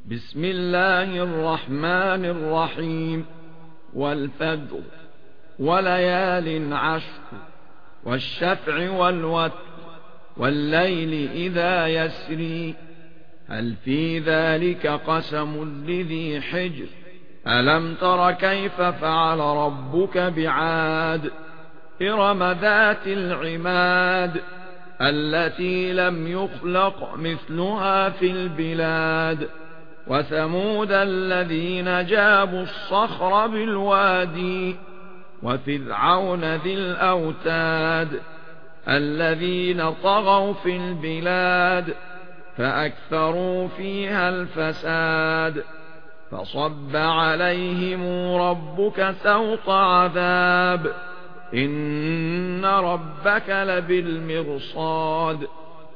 بسم الله الرحمن الرحيم. والفجر وليال عشر والشفع والوتر والليل إذا يسري هل في ذلك قسم لذي حجر ألم تر كيف فعل ربك بعاد إرم ذات العماد التي لم يخلق مثلها في البلاد وثمود الذين جابوا الصخر بالوادي وفرعون ذي الأوتاد الذين طغوا في البلاد فأكثروا فيها الفساد فصب عليهم ربك سوط عذاب إن ربك لبالمرصاد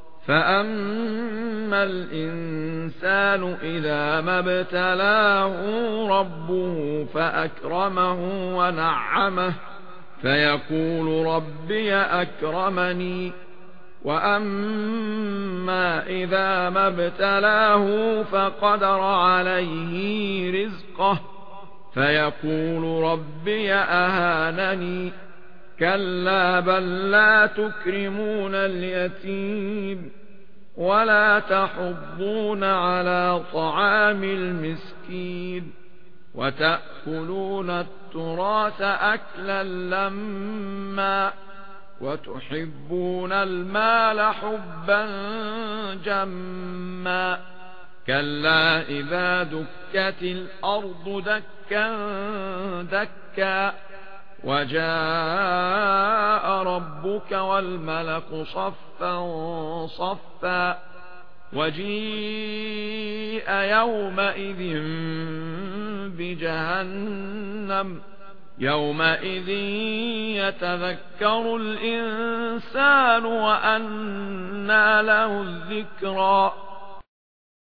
فأما الإنسان إذا ما ابتلاه ربه فأكرمه ونعمه فيقول ربي أكرمني وأما إذا ما ابتلاه فقدر عليه رزقه فيقول ربي أهانني كلا بل لا تكرمون اليتيم ولا تحضون على طعام المسكين وتأكلون التراث أكلا لما وتحبون المال حبا جما كلا إذا دكت الأرض دكا دكا وجاء ربك والملك صفا صفا وجيء يومئذ بجهنم يومئذ يتذكر الإنسان وأنى له الذكرى